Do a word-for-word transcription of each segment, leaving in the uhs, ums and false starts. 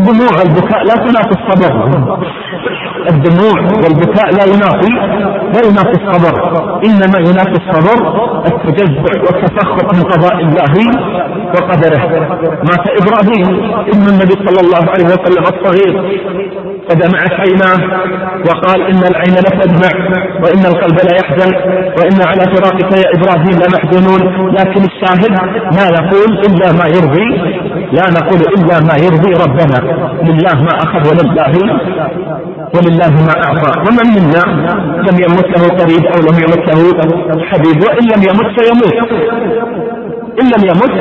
الدموع والبكاء لا تنافي الصبر، الدموع والبكاء لا ينافي لا ينافي الصبر، إنما ينافي الصبر التجزع والتفخر من قضاء الله وقدره. مات إبراهيم ابن النبي صلى الله عليه وسلم الصغير فدمعت عيناه وقال إن العين لتدمع وإن القلب لا يحزن وإن على فراقك يا إبراهيم لمحزونون. لكن الشاهد ما نقول إلا ما يرضي لا نقول إلا ما يرضي ربنا. لله ما أخذ ولله ولله ما أعطى. ومن منا لم يمت له قريب أو لم يمت له حبيب، وإن لم يمت سيموت، إن لم يمت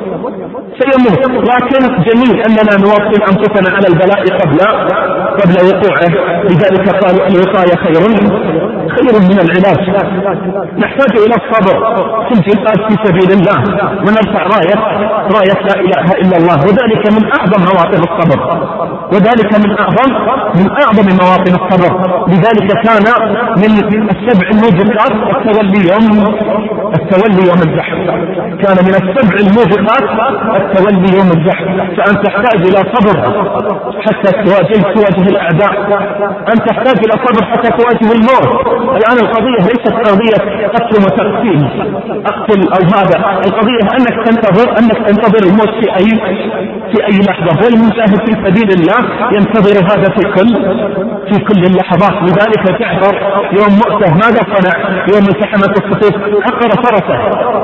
سيموت. لكن جميل أننا نوطن أنفسنا على البلاء قبل قبل وقوعه. لذلك قالوا الوقاية خير خير من العلاج. نحتاج إلى الصبر في الجهاد في سبيل الله ونرفع راية راية لا إله إلا الله، وذلك من أعظم مواطن الصبر، وذلك من أعظم من أعظم مواطن الصبر. لذلك كان من السبع الموجبات التولي يوم التولي يوم الزحف، كان من السبع الموجبات التولي يوم الزحف. فأنت تحتاج إلى صبر حتى تواجه تواجه الأعداء، أنت تحتاج إلى صبر حتى تواجه الموت. الآن القضية ليست قضية قتل وتقتيل أقتل أو هذا، القضية أنك تنتظر أنك تنتظر الموت في أي في أي لحظة. والمجاهد في سبيل الله ينتظر هذا في كل في كل اللحظات. لذلك تعبر يوم مؤتة ماذا صنع يوم التحمت الصفوف؟ عقر فرسه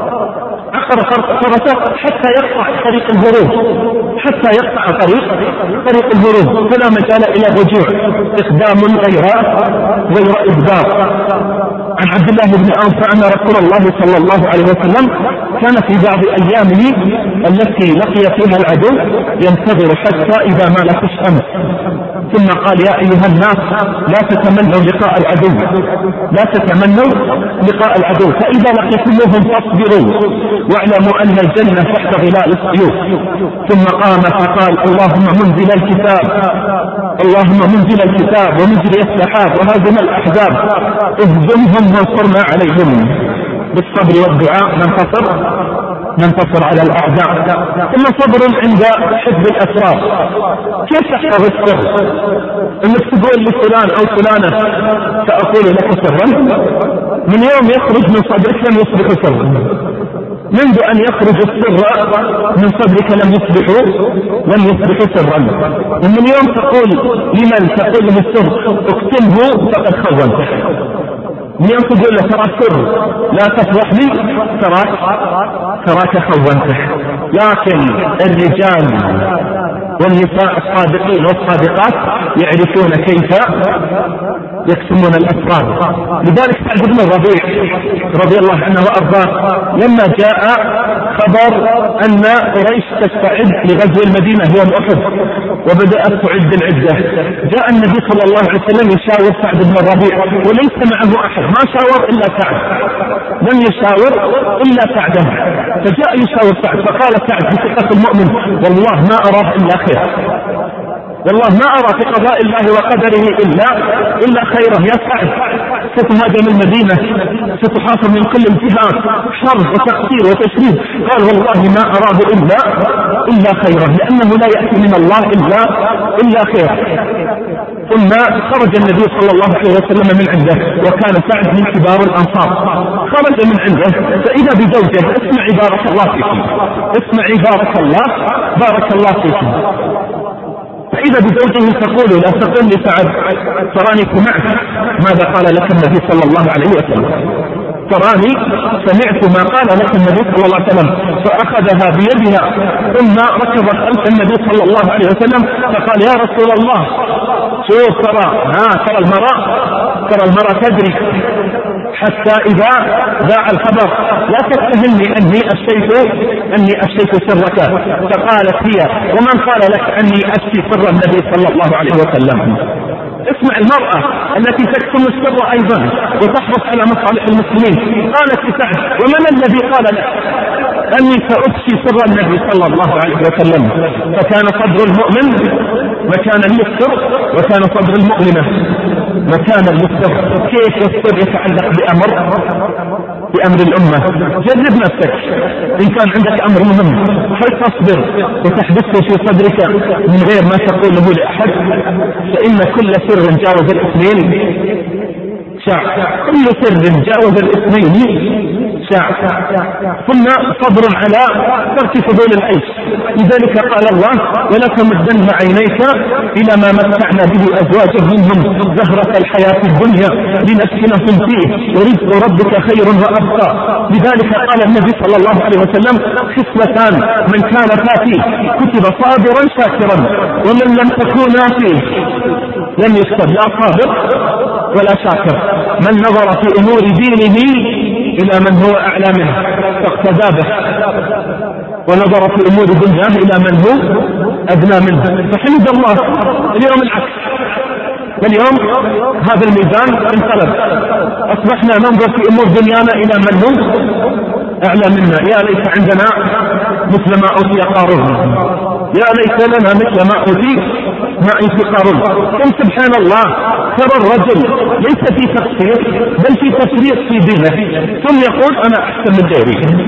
عقر فرسه حتى يقطع طريق الهروب، حتى يقطع طريق طريق الهروب، فلا مجال إلى الرجوع. إقدام غير غير إبدار. عن عبد الله بن عوف أن رسول الله صلى الله عليه وسلم كان في بعض أيامه التي لقي فيها العدو ينتظر حتى إذا مالت الشمس، ثم قال يا أيها الناس لا تتمنوا لقاء العدو لا تتمنوا لقاء العدو فإذا لقيتموهم فاصبروا واعلموا أن الجنة تحت ظلال السيوف. ثم قام فقال اللهم منزل الكتاب اللهم منزل الكتاب ومجري السحاب وهازم الأحزاب اهزمهم وانصرنا عليهم. بالصبر والدعاء ننتصر ننتصر على الأعداء. ثم صبر عند حفظ الأسرار. كيف تحفظ السر؟ انك تقول لفلان او فلانة سأقول لك سرا، من يوم يخرج من صدرك لم يصبح سرا، منذ أن يخرج السر من صدرك لم يصبح لم يصبح سرا. ومن يوم تقول لمن تقول له السر اكتمه فقد خونته. من يوم تقول له ترى سر لا تفرح لي تراك تراك خونته. لكن الرجال والنساء الصادقين والصادقات يعرفون كيف يكتمون الأسرار. لذلك سعد بن الربيع رضي الله عنه وأرضاه لما جاء خبر أن قريش تستعد لغزو المدينة يوم أحد وبدأت تعد العدة، جاء النبي صلى الله عليه وسلم يشاور سعد بن الربيع وليس معه أحد، ما شاور إلا سعد، لم يشاور إلا سعد، فجاء يشاور سعد فقال سعد بثقة المؤمن والله ما أراه إلا خير، والله ما أرى في قضاء الله وقدره إلا إلا خيرا. يا سعد ستهاجم المدينة ستحاصر من كل الجهات شر وتقصير وتشريد. قال والله ما أراه إلا إلا خيرا لأنه لا يأتي من الله إلا إلا خير. ثم خرج النبي صلى الله عليه وسلم من عنده وكان سعد من كبار الأنصار، خرج من عنده فإذا بزوجه اسمعي بارك الله فيكم اسمعي بارك الله بارك الله فيكم فإذا بزوجه تقول لا تقل لسعد تراني معك ماذا قال لك النبي صلى الله عليه وسلم، تراني سمعت ما قال لك النبي صلى الله عليه وسلم. فأخذها بيدها ثم ركضت خلف النبي صلى الله عليه وسلم فقال يا رسول الله شوف ترى ها ترى المرأة ترى المرأة تدري حتى إذا ذاع الخبر لا تتهمني أني أشيت أني أشيت سرك. فقالت هي ومن قال لك أني أشي سر النبي صلى الله عليه وسلم. اسمع المرأة التي تكتم السر أيضا وتحرص على مصالح المسلمين. قالت لسعد ومن الذي قال لك أني سأفشي سر النبي صلى الله عليه وسلم. فكان صدر المؤمن مكانا للسر وكان صدر المؤمنة مكان السر. كيف السر يتعلق بأمر بأمر الأمة؟ جرب نفسك، إن كان عندك أمر مهم هل تصبر وتحبسه في صدرك من غير ما تقوله لأحد؟ فإن كل سر جاوز الاثنين شاع، كل سر جاوز الاثنين شاع. ثم صبر على ترك فضول العيش. لذلك قال الله: ولا تمدن عينيك إلى ما متعنا به أزواجا منهم زهرة الحياة الدنيا لنفتنهم فيه ورزق ربك خير وأبقى. لذلك قال النبي صلى الله عليه وسلم: خصلتان من كان فيه كتب صابرا شاكرا ومن لم تكونا فيه لم يكتب لا صابر ولا شاكر. من نظر في أمور دينه إلى من هو أعلى منه فاقتدى به، ونظر في أمور دنياه إلى من هو أدنى منه فحمد الله. اليوم العكس، اليوم هذا الميزان انقلب، أصبحنا ننظر في أمور دنيانا إلى من هو أعلى منا. يا ليت عندنا مثل ما أوتي قارون، يا ليت لنا مثل ما أوتي ما أوتي قارون. ثم سبحان الله ترى الرجل ليس في تقصير بل في تفريط في دينه، ثم يقول أنا أحسن من غيري،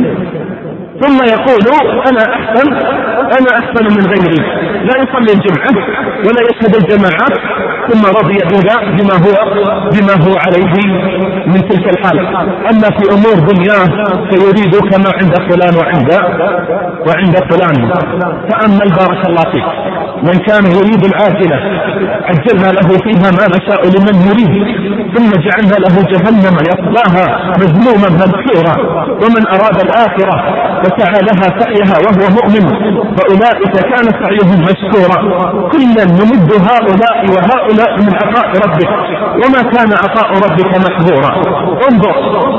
ثم يقول أنا أحسن أنا أحسن من غيري، لا يصلي الجمعة ولا يشهد الجماعات، ثم رضي بما هو بما هو عليه من تلك الحال. أما في أمور دنياه فيريد كما عند فلان وعند وعند فلان. فأما بارك الله فيك من كان يريد العاجلة عجلنا له فيها ما نشاء لمن نريد ثم جعلنا له جهنم يصلاها مذموما مدحورا. ومن أراد الآخرة وسعى لها سعيها وهو مؤمن فأولئك كان سعيهم مشكورا. كلا نمد هؤلاء وهؤلاء من عطاء ربك وما كان عطاء ربك محظورا. انظر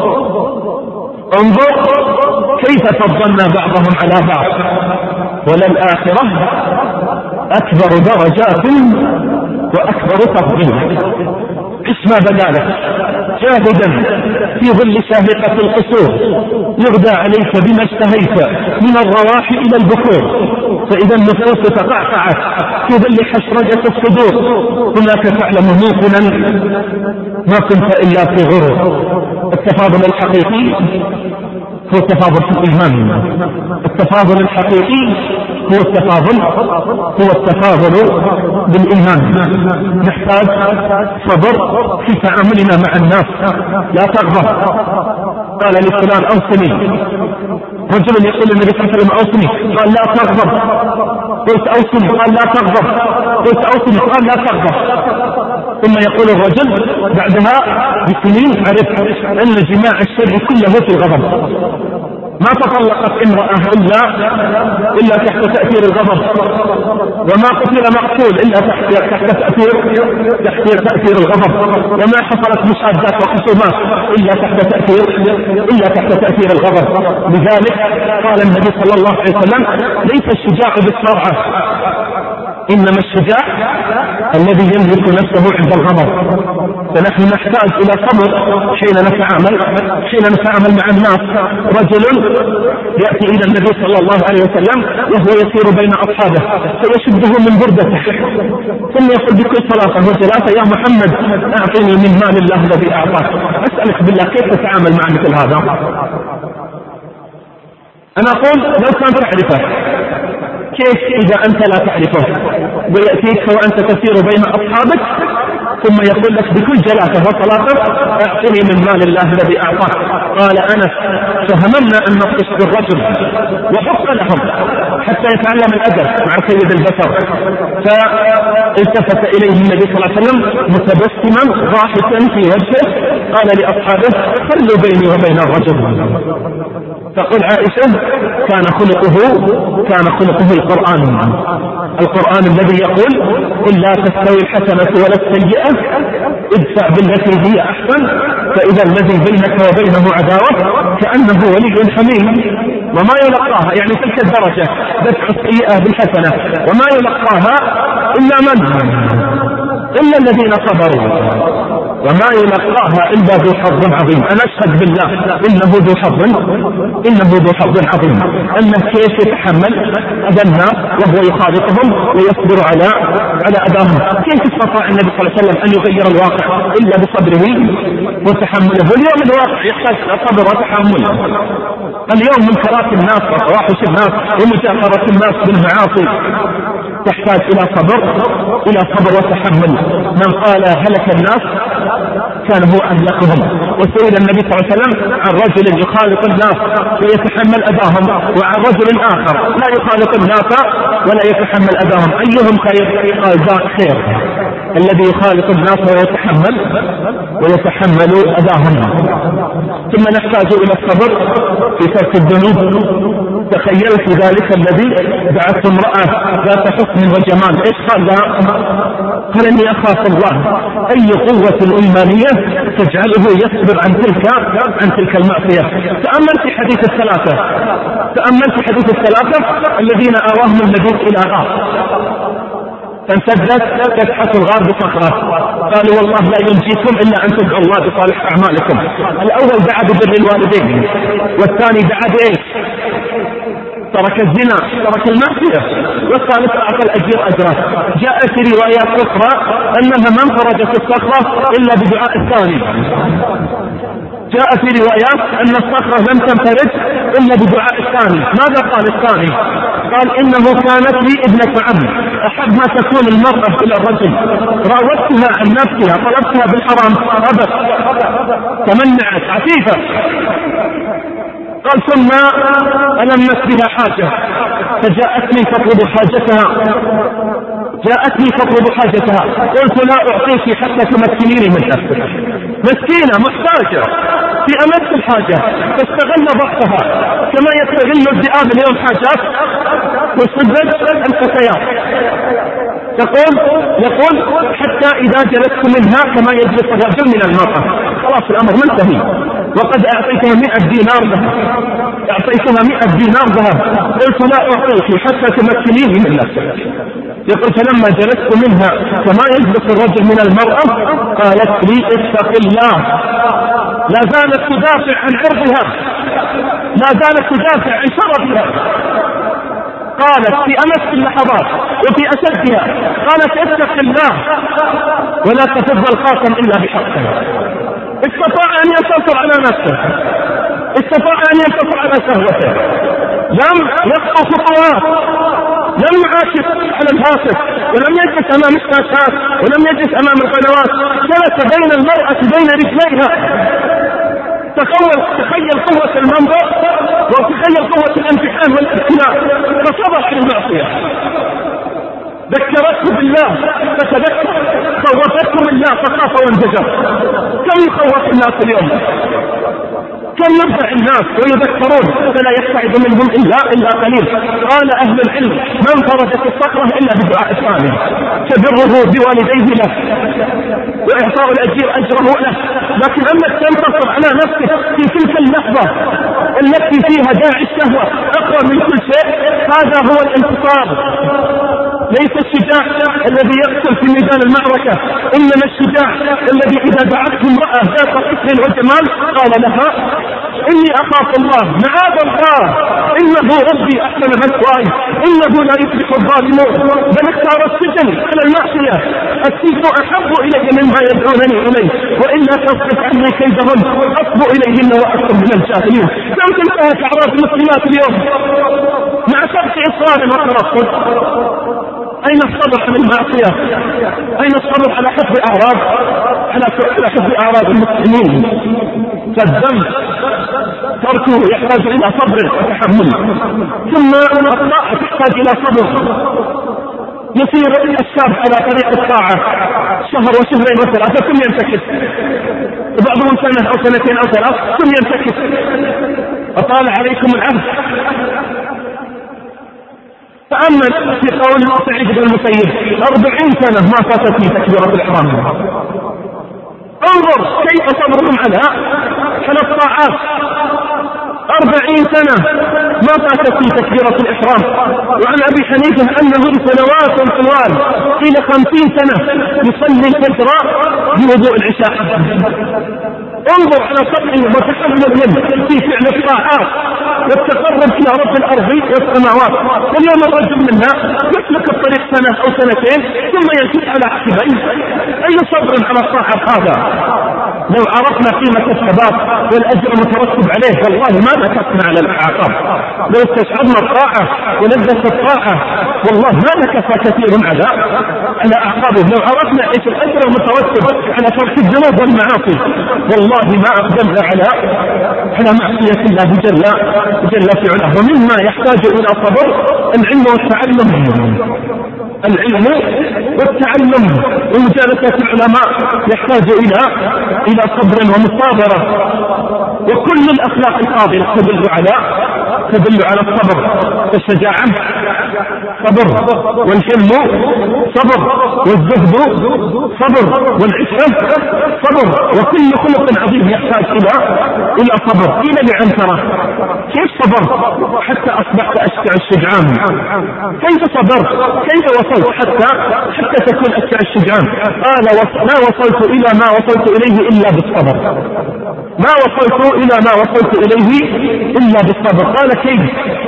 انظر كيف فضلنا بعضهم على بعض، وللآخرة أكبر درجات وأكبر تفضيلا. اسم بدالك جاهدا في ظل شاهقة القصور يغدى عليك بما اشتهيت من الرواح إلى البكور، فإذا النفوس تقعقعت في ظل حشرجة الصدور هناك تعلم موقنا ما كنت إلا في غرور. التفاضل الحقيقي هو التفاضل في الإيمان، التفاضل الحقيقي هو التفاضل هو التفاضل بالإيمان. نحتاج صبر في تعاملنا مع الناس. لا تغضب. قال لفلان أوصني، رجل يقول النبي صلى الله عليه وسلم أوصني، قال لا تغضب. قلت أوصني، قال لا تغضب. قلت أوصني، قال لا تغضب. ثم يقول الرجل بعدها بسنين عرف أن جماع الشر كله في الغضب. ما تطلقت امرأة إلا إلا تحت تأثير الغضب، وما قتل مقتول إلا تحت تأثير تحت تأثير الغضب، وما حصلت مشادات وخصومات إلا تحت تأثير إلا تحت تأثير الغضب. لذلك قال النبي صلى الله عليه وسلم: ليس الشجاع بالسرعة، إنما الشجاع الذي يملك نفسه عند الغضب. فنحن نحتاج إلى صبر حين نتعامل حين نتعامل مع الناس. رجل يأتي إلى النبي صلى الله عليه وسلم وهو يسير بين أصحابه فيشده من بردته ثم يقول بكل صلاة وجلاله: يا محمد أعطيني من مال الله الذي أعطاك. أسألك بالله كيف تتعامل مع مثل هذا؟ أنا أقول لو كان تعرفه، كيف إذا أنت لا تعرفه ويأتيك وأنت تسير بين أصحابك ثم يقول لك بكل جلاسة وطلاقة: أعطني من مال الله الذي أعطاك. قال أنس: فهممنا أن نقص بالرجل وحق لهم حتى يتعلم الأدب مع سيد البشر. فالتفت إليه النبي صلى الله عليه وسلم متبسما ضاحكا في وجهه قال لأصحابه: خلوا بيني وبين الرجل. تقول عائشة: كان خلقه كان خلقه القرآن القرآن الذي يقول: قل لا تستوي الحسنة ولا السيئة ادفع بالتي هي أحسن فإذا الذي بينك وبينه عداوة كأنه ولي حميم. وما يلقاها يعني تلك الدرجة دفع السيئة بالحسنة وما يلقاها إلا من إلا الذين صبروا وما يلقاها إلا ذو حظ عظيم. أنا أشهد بالله إنه ذو حظ إنه ذو حظ عظيم، أنه كيف يتحمل أذى الناس وهو يخالطهم ويصبر على على أذاهم. كيف استطاع النبي صلى الله عليه وسلم أن يغير الواقع إلا بصبره وتحمله؟ واليوم الواقع يحتاج صبر وتحمل. اليوم منكرات الناس وفواحش الناس ومجاهرة الناس بالمعاصي تحتاج إلى صبر إلى صبر وتحمل. من قال هلك الناس كان هو أهلكهم. وسئل النبي صلى الله عليه وسلم عن رجل يخالط الناس ويتحمل أذاهم، وعن رجل آخر لا يخالط الناس ولا يتحمل أذاهم، أيهم خير؟ قال ذاك خير الذي يخالط الناس ويتحمل ويتحمل أذاهم. ثم نحتاج إلى الصبر في ترك الذنوب. تخيلت ذلك الذي دعته امرأة ذات حسن وجمال، ايش قال لها؟ قال اني اخاف الله. اي قوة ايمانية تجعله يصبر عن تلك عن تلك المعصية. تأمل في حديث الثلاثة تأمل في حديث الثلاثة الذين آواهم النبي الى غار فانسدت فتحة الغار بصخرة، قالوا والله لا ينجيكم إلا أن تدعوا الله بصالح أعمالكم. الأول دعا ببر الوالدين، والثاني دعا بإيش؟ ترك الزنا، ترك المعصية، والثالث أعطى الأجير أجره. جاء في روايات أخرى أنها ما انفرجت الصخرة إلا بدعاء الثاني. جاء في روايات أن الصخرة لم تنفرج إلا بدعاء الثاني. ماذا قال الثاني؟ قال إنه كانت لي ابنة عم أحب ما تكون المرأة إلى الرجل، راودتها عن نفسها، طلبتها بالحرام أبت، تمنعت، عفيفة. قال ثم ألمت بها حاجة فجاءتني تطلب حاجتها جاءتني تطلب حاجتها قلت لا أعطيك حتى تمكنيني من نفسك. مسكينة محتاجة في أمس الحاجة، تستغل ضعفها كما يستغل الذئاب اليوم حاجات وصدت الفتيات. تقول يقول حتى إذا جلست منها كما يجلس الرجل من المرأة. خلاص الأمر منتهي، وقد أعطيتها مئة دينار ذهب أعطيتها مئة دينار ذهب قلت لا أعطيك حتى تمكنيني من نفسك. يقول فلما جلست منها كما يجلس الرجل من المرأة قالت لي اتق الله. لا زالت تدافع عن عرضها، لا زالت تدافع عن شرفها. قالت في أمس اللحظات وفي أشدها قالت اتق الله ولا تفض الخاتم إلا بحقه. استطاع أن ينتصر على نفسه، استطاع أن ينتصر على شهوته، لم يخطو خطوات، لم يعاكس على الهاتف، ولم يجلس أمام الشاشات، ولم يجلس أمام القنوات، جلس بين المرأة بين رجليها. تخيل تخيل قوة المنظر وتخيل قوة الامتحان والابتلاء، فصبر على المعصية. ذكرته بالله فتذكر، خوفته بالله فخاف وانزجر. كم يخوف الناس اليوم، كم يرفع الناس ويذكرون فلا يبتعد منهم إلا إلا قليل. قال أهل العلم من فرجت الصخرة إلا بدعاء الثاني، تبره بوالديه له وإعطاء الأجير أجره له. لكن أنك تنتصر على نفسك في تلك اللحظة التي فيها داعي الشهوة أقوى من كل شيء، هذا هو الانتصار. ليس الشجاع الذي يقتل في ميدان المعركة، إنما الشجاع الذي إذا دعته امرأة ذات حسن وجمال قال لها إني أخاف الله، معاذ الله، إنه ربي أحسن مثواي، إنه لا يفلح الظالمون. بل اختار السجن على المعصية، السجن أحب إلي مما يدعونني إليه، وإلا تصرف عني كيدهن أصب إليهن وأكثر من الجاهلين. كم تنتهك أعراض المسلمات اليوم مع سبق إصرار وترصد؟ أين الصبر عن المعصية؟ أين الصبر على حفظ أعراض على حفظ أعراض المسلمين؟ فالذنب تركه يحتاج إلى صبر وتحمل، ثم الطاعة تحتاج إلى صبر. يسير الشاب على طريق الطاعة شهر وشهرين وثلاثة ثم ينتكس، وبعضهم سنة أو سنتين أو ثلاث ثم ينتكس. أطال عليكم العهد. تأمل في قول سعيد بن المسيب أربعين سنة ما فاتتني تكبيرة الإحرام. انظر كيف صبرهم على على الطاعات. أربعين سنة ما فاتت في تكبيرة الإحرام. وعن أبي حنيفة أنه سنوات طوال إلى خمسين سنة يصلي الفجر بوضوء العشاء. انظر على صدقه وتحملهم في فعل الطاعات والتقرب إلى رب الأرض والسماوات. واليوم الرجل منا يسلك الطريق سنة أو سنتين ثم ينكب على عقبيه. أي صبر على الطاعة هذا؟ لو عرفنا قيمة الثبات والأجر المترتب عليه والله ما نكفنا على الأعقاب. لو استشعرنا الطاعة ولذة الطاعة والله ما نكفى كثير على على أعقابه. لو عرفنا إيش الأجر المترتب على ترك الذنوب والمعاصي والله ما أقدمنا على على معصية الله جل جل في علاه. ومما يحتاج إلى صبر العلم والتعلم، العلم والتعلم ومجالسة العلماء يحتاج إلى إلى صبر ومصابرة. وكل الأخلاق الفاضلة تدل على تدل على الصبر. الشجاعة صبر، والحلم صبر، والزهد صبر، والعفة صبر. وكل خلق عظيم يحتاج إلى إلى صبر. قيل لعنترة كيف صبر حتى أصبحت أشجع الشجعان؟ كيف صبرت؟ كيف وصلت حتى حتى تكون أشجع الشجعان؟ قال ما وصلت إلى ما وصلت إليه إلا بالصبر. ما وصلت إلى ما وصلت إليه إلا بالصبر. قال كيف؟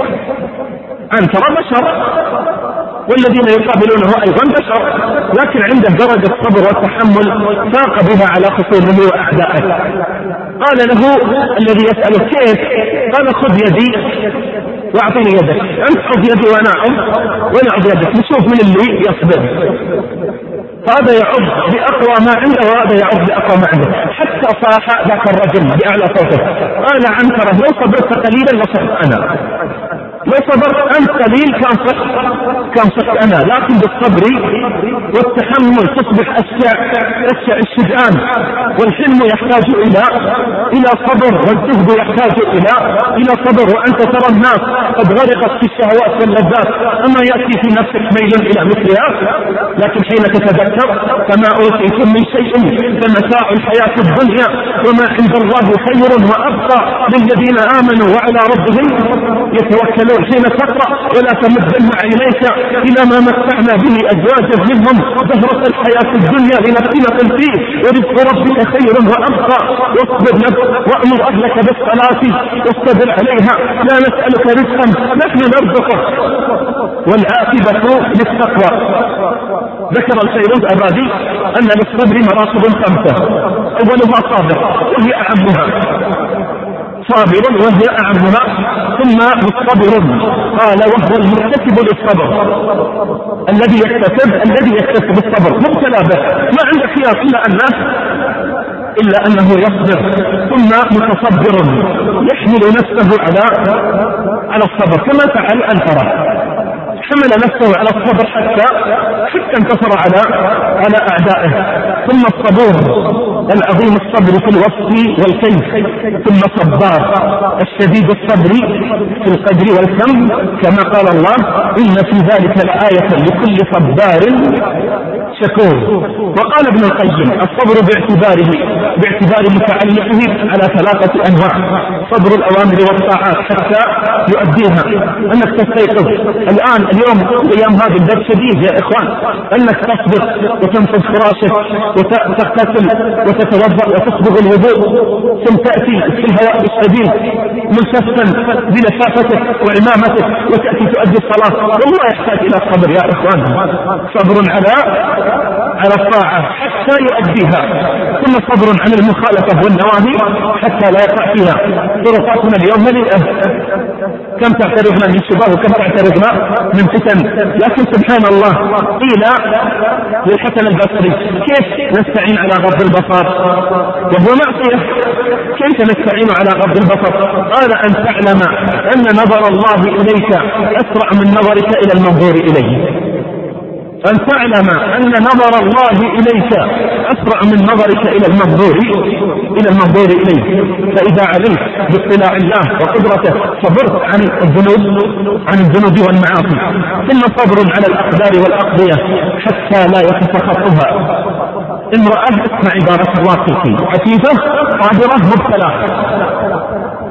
عنترة بشر والذين يقابلونه أيضا بشر، لكن عنده درجة صبر والتحمل فاق بها على خصومه وأعدائه. قال له الذي يسأله كيف؟ قال خذ يدي واعطيني يدك. أنت خذ يدي وأنا أعض وأنا أعض يدك، نشوف من اللي يصبر. فهذا يعض بأقوى ما عنده وهذا يعض بأقوى ما عنده، حتى صاح ذاك الرجل بأعلى صوته قال عنترة لو صبرت قليلا لصبرت أنا، لو صبرت أنت قليل كان صح كان صح أنا، لكن بالصبر والتحمل تصبح أشجع أشجع الشجعان. والحلم يحتاج إلى إلى صبر، والزهد يحتاج إلى إلى صبر. وأنت ترى الناس قد غرقت في الشهوات واللذات، أما يأتي في نفسك ميل إلى مثلها، لكن حين تتذكر فما أوتيتم من شيء فمتاع الحياة الدنيا وما عند الله خير وأبقى للذين آمنوا وعلى ربهم يتوكلون. حين تقرأ ولا تمدن عينيك إلى ما متعنا به أزواجا منهم زهرة الحياة الدنيا لنفتنة فيه ورزق ربك خير وأبقى واصبر نفسك وأمر أهلك بالصلاة واصطبر عليها لا نسألك رزقا نحن نرزقك والعاقبة للتقوى. ذكر الفيروز أبادي أن للصبر مراتب خمسة، أولها صابر وهي أعمها، صابر وهي أعمها، ثم مصطبر قال وهو المكتسب للصبر، الذي يكتسب الذي يكتسب الصبر مبتلى به ما عنده خيار إلا أنه إلا أنه يصبر. ثم متصبر يحمل نفسه على على الصبر كما فعل عنترة، حمل نفسه على الصبر حتى حتى انتصر على على أعدائه. ثم الصبور العظيم الصبر في الوصف والكيف. ثم صبار الشديد الصبر في القدر والكم كما قال الله إن في ذلك لآية لكل صبار شكور. وقال ابن القيم الصبر باعتباره باعتبار متعلقه على ثلاثة أنواع: صبر الأوامر والطاعات حتى يؤديها، أنك تستيقظ الآن اليوم أيام هذا البرد شديد يا إخوان، أنك تصبر وتنفض فراشك وتغتسل وتتوضأ وتصبغ الوضوء ثم تأتي في الهواء الشديد ملتفا بلفافتك وعمامتك وتأتي تؤدي الصلاة. والله يحتاج إلى صبر يا إخوان، صبر على على الطاعة حتى يؤديها، ثم صبر عن المخالفة والنواهي حتى لا يقع فيها. طرقاتنا اليوم مليئة، كم تعترضنا من شباب وكم تعترضنا من فتن. لكن سبحان الله قيل للحسن البصري كيف نستعين على غض البصر وهو معصية؟ كيف نستعين على غض البصر؟ قال أن تعلم أن نظر الله إليك أسرع من نظرك إلى المنظور إليه. أن تعلم أن نظر الله إليك أسرع من نظرك إلى المنظور إلى المنظور إليه. فإذا علمت باطلاع الله وقدرته صبرت عن الذنوب عن الذنوب والمعاصي. ثم صبر على الأقدار والأقضية حتى لا يتسخطها. امرأة اسمع بارك الله فيك، عفيفة قادرة مبتلى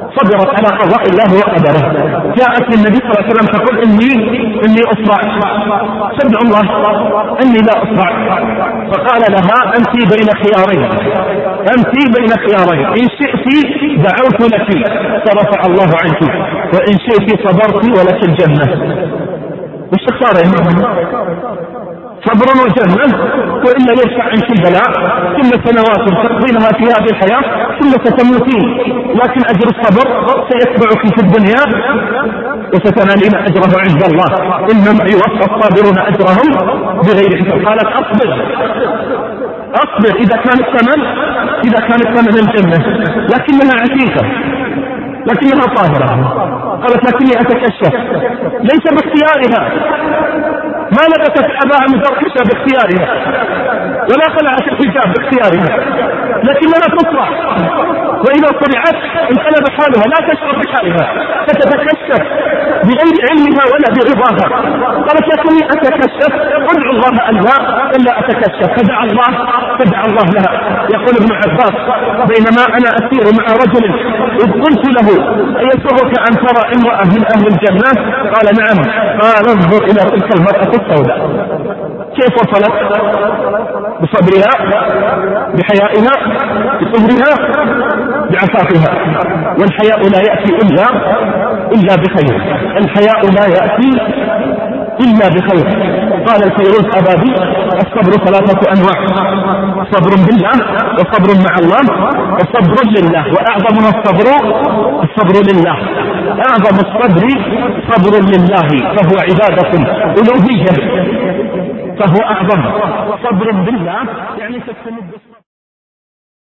صبرت على قضاء الله وقدره. جاءت للنبي صلى الله عليه وسلم تقول إني إني أسرع، صدق الله إني لا أسرع. فقال لها أنت بين خيارين، أنت بين خيارين، إن شئت دعوت لك فرفع الله عنك، وإن شئت صبرت ولك الجنة. وش تختارين؟ صبر وجنة وإلا يرفع عنك البلاء. كل سنوات تقضينها في هذه الحياة ثم ستموتين، لكن أجر الصبر سيتبعك في الدنيا وستنالين أجره عند الله. إنما يوفى الصابرون أجرهم بغير حساب. قالت أصبر أصبر إذا كان الثمن إذا كان الثمن الجنة، لكنها عتيقة لكنها طاهرة. قالت لكني أتكشف، ليس باختيارها، ما لبست أباها مزركشة باختيارها ولا خلعت الحجاب باختيارها، لكنها تصرع، وإذا طلعت انقلب حالها لا تشعر بحالها فتتكشف بغير علمها ولا برضاها. قالت لكني أتكشف، ادعو الله ألا ألا أتكشف. فدعا الله فدعا الله لها. يقول ابن عباس بينما أنا أسير مع رجل إذ قلت له أيسرك أن ترى امرأة من أهل الجنة؟ قال نعم. قال انظر إلى تلك المرأة السوداء كيف وصلت؟ بصبرها، بحيائها، بصبرها، بعفافها. والحياء لا يأتي إلا إلا بخير، الحياء لا يأتي إلا بخير. قال الفيروز أبابي الصبر ثلاثة أنواع: صبر بالله، وصبر مع الله، وصبر لله. وأعظمها الصبر الصبر لله. أعظم الصبر صبر لله، فهو عبادة ألوهية، فهو أعظم. صبر بالله يعني تستمد